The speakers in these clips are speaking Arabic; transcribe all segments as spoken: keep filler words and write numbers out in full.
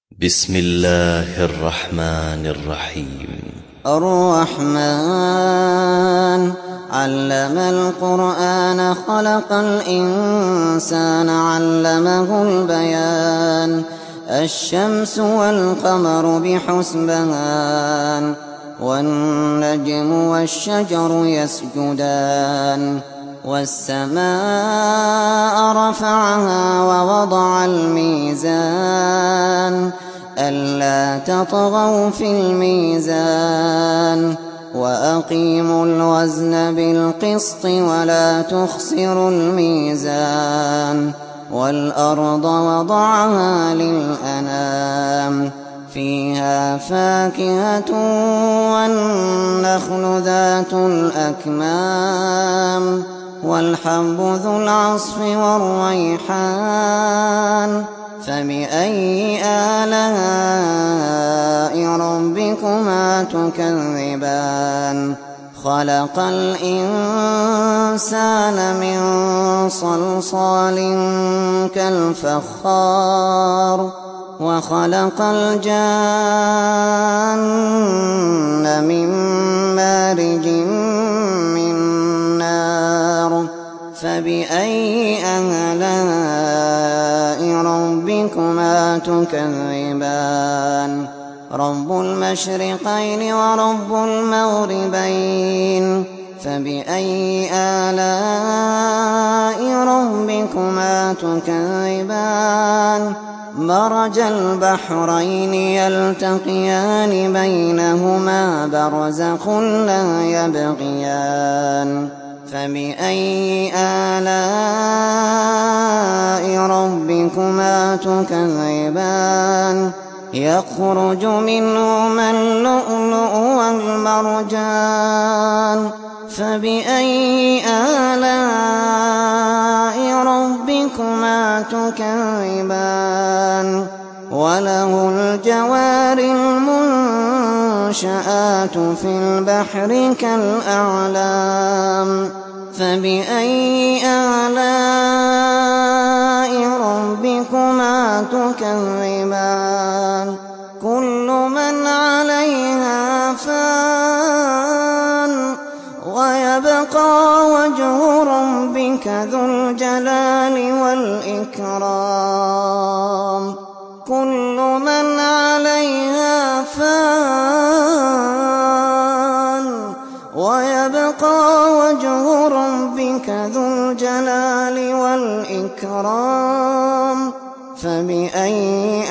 بسم الله الرحمن الرحيم. الرحمن علم القرآن خلق الإنسان علمه البيان. الشمس والقمر بحسبان والنجم والشجر يسجدان. والسماء رفعها ووضع الميزان ألا تطغوا في الميزان وأقيموا الوزن بالقسط ولا تخسروا الميزان. والأرض وضعها للأنام فيها فاكهة والنخل ذات الأكمام والحب ذو العصف والريحان. فبأي آلاء ربكما تكذبان؟ خلق الإنسان من صلصال كالفخار وخلق الجان من مارج من نار. فبأي آلاء ربكما تكذبان؟ رب المشرقين ورب المغربين. فبأي آلاء ربكما تكذبان؟ مرج البحرين يلتقيان بينهما برزخ لا يبغيان. فبأي آلاء ربكما تكذبان؟ يخرج منهما اللؤلؤ والمرجان. فبأي آلاء ربكما تكذبان؟ وله الجوار المنشآت في البحر كالأعلام. فبأي آلاء ربكما تكذبان؟ كل من عليها فان ويبقى وجه ربك ذو الجلال والإكرام. كل من عليها فان ويبقى وجه ربك ذو الجلال والإكرام. فبأي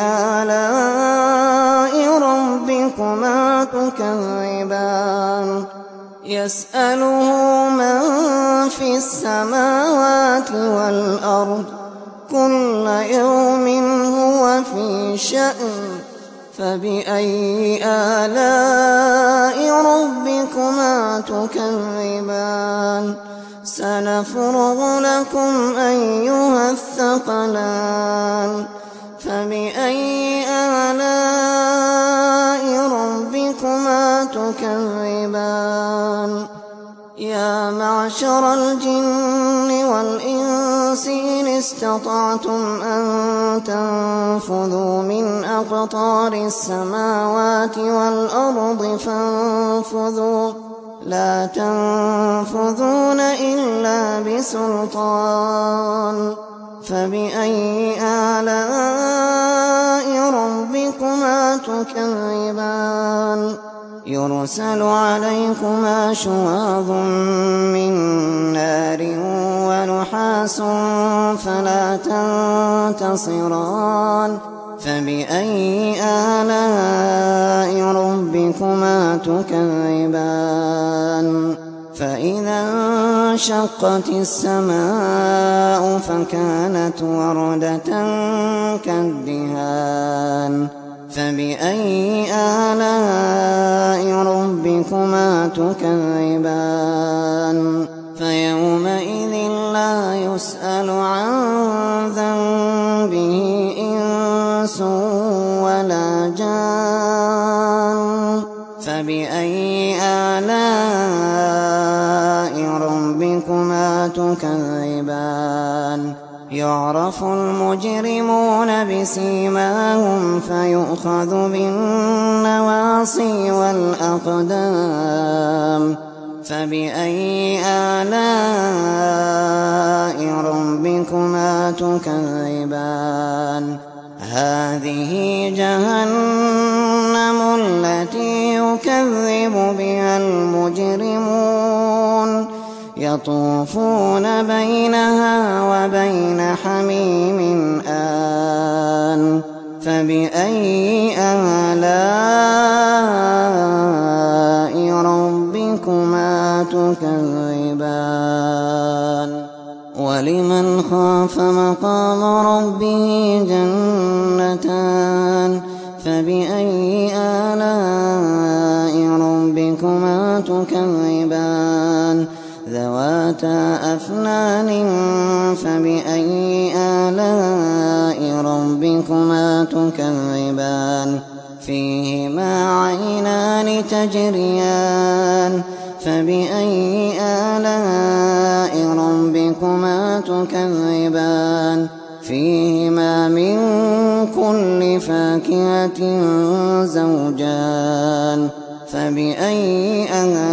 آلاء ربكما تكذبان؟ يسأله من في السماوات والأرض كل يوم هو في شأن. فبأي آلاء ربكما تكذبان؟ سنفرغ لكم أيها الثقلان. فبأي آلاء ربكما تكذبان؟ يا معشر الجن والإنس إن استطعتم أن تنفذوا من أقطار السماوات والأرض فانفذوا لا تنفذون إلا بسلطان. فبأي آلاء ربكما تكذبان؟ يرسل عليكما شواظ من نار ونحاس فلا تنتصران. فبأي آلاء ربكما تكذبان؟ فإذا انشقت السماء فكانت وردة كالدهان. فبأي آلاء ربكما تكذبان؟ فيومئذ لا يسأل عن ذنبه إنس ولا جان. فبأي آلاء ربكما تكذبان؟ يعرف المجرمون بسيماهم فيؤخذ بالنواصي والأقدام فبأي آلاء ربكما تكذبان هذه جهنم التي يكذب بها المجرمون يطوفون بينها وبين حميم آن فبأي آلاء ربكما تكذبان ولمن خاف مقام ربه جنتان فبأي آلاء ربكما تكذبان ذواتا أفنان فبأي آلاء ربكما تكذبان فيهما عينان تجريان فبأي آلاء ربكما تكذبان فيهما من كل فاكهة زوجان فبأي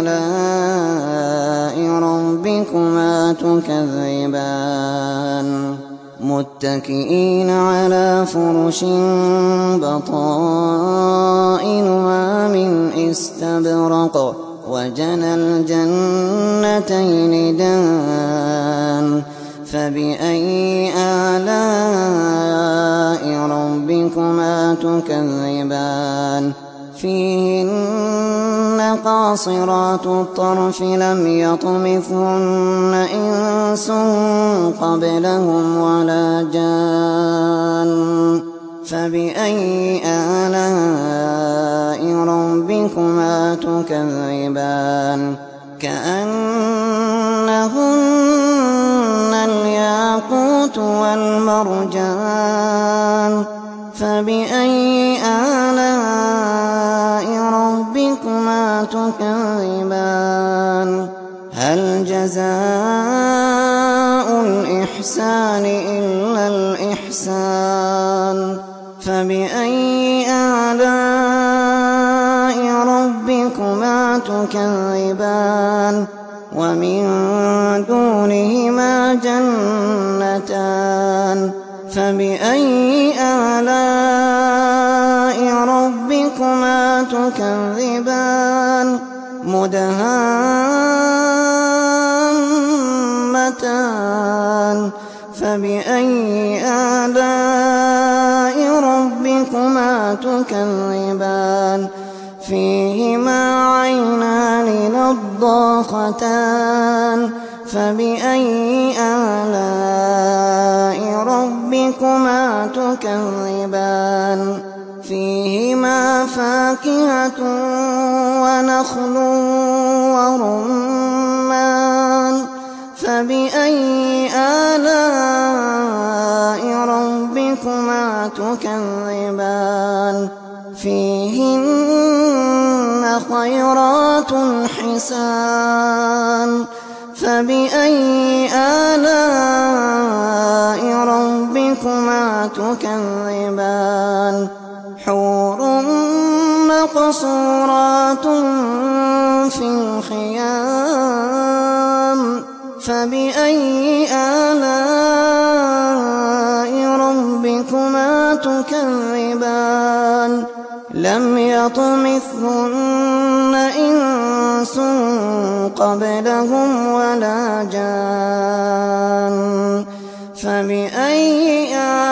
آلاء ربكما تكذبان متكئين على فرش بطائنها من استبرق وجنى الجنتين دان فبأي آلاء ربكما تكذبان فيهن قاصرات الطرف لم يطمثهن إنس قبلهم ولا جان فبأي آلاء ربكما تكذبان كأنهن الياقوت والمرجان فبأي آلاء ربكما تكذبان هل جزاء الإحسان إلا الإحسان فبأي آلاء ربكما تكذبان ومن دونهما جنتان فبأي آلاء ربكما تكذبان مدهامتان فبأي آلاء ربكما تكذبان فيهما عينان نضاختان فبأي آلاء ربكما تكذبان فيهما فاكهة ونخل ورمان فبأي آلاء ربكما تكذبان فيهن خيرات حسان فبأي آلاء ربكما تكذبان حور مقصورات في الخيام فبأي آلاء ربكما تكذبان لم يطمثهن إنس قبلهم ولا جان فبأي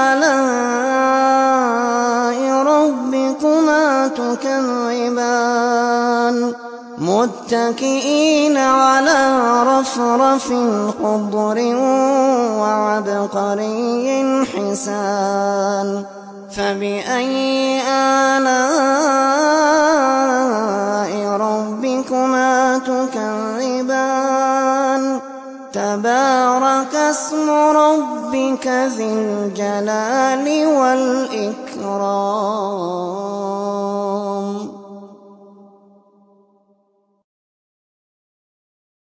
آلاء ربكما تكذبان متكئين على رفرف خضر وعبقري حسان فبأي آلاء ربكما تكذبان تبارك اسم ربك ذي الجلال والإكرام.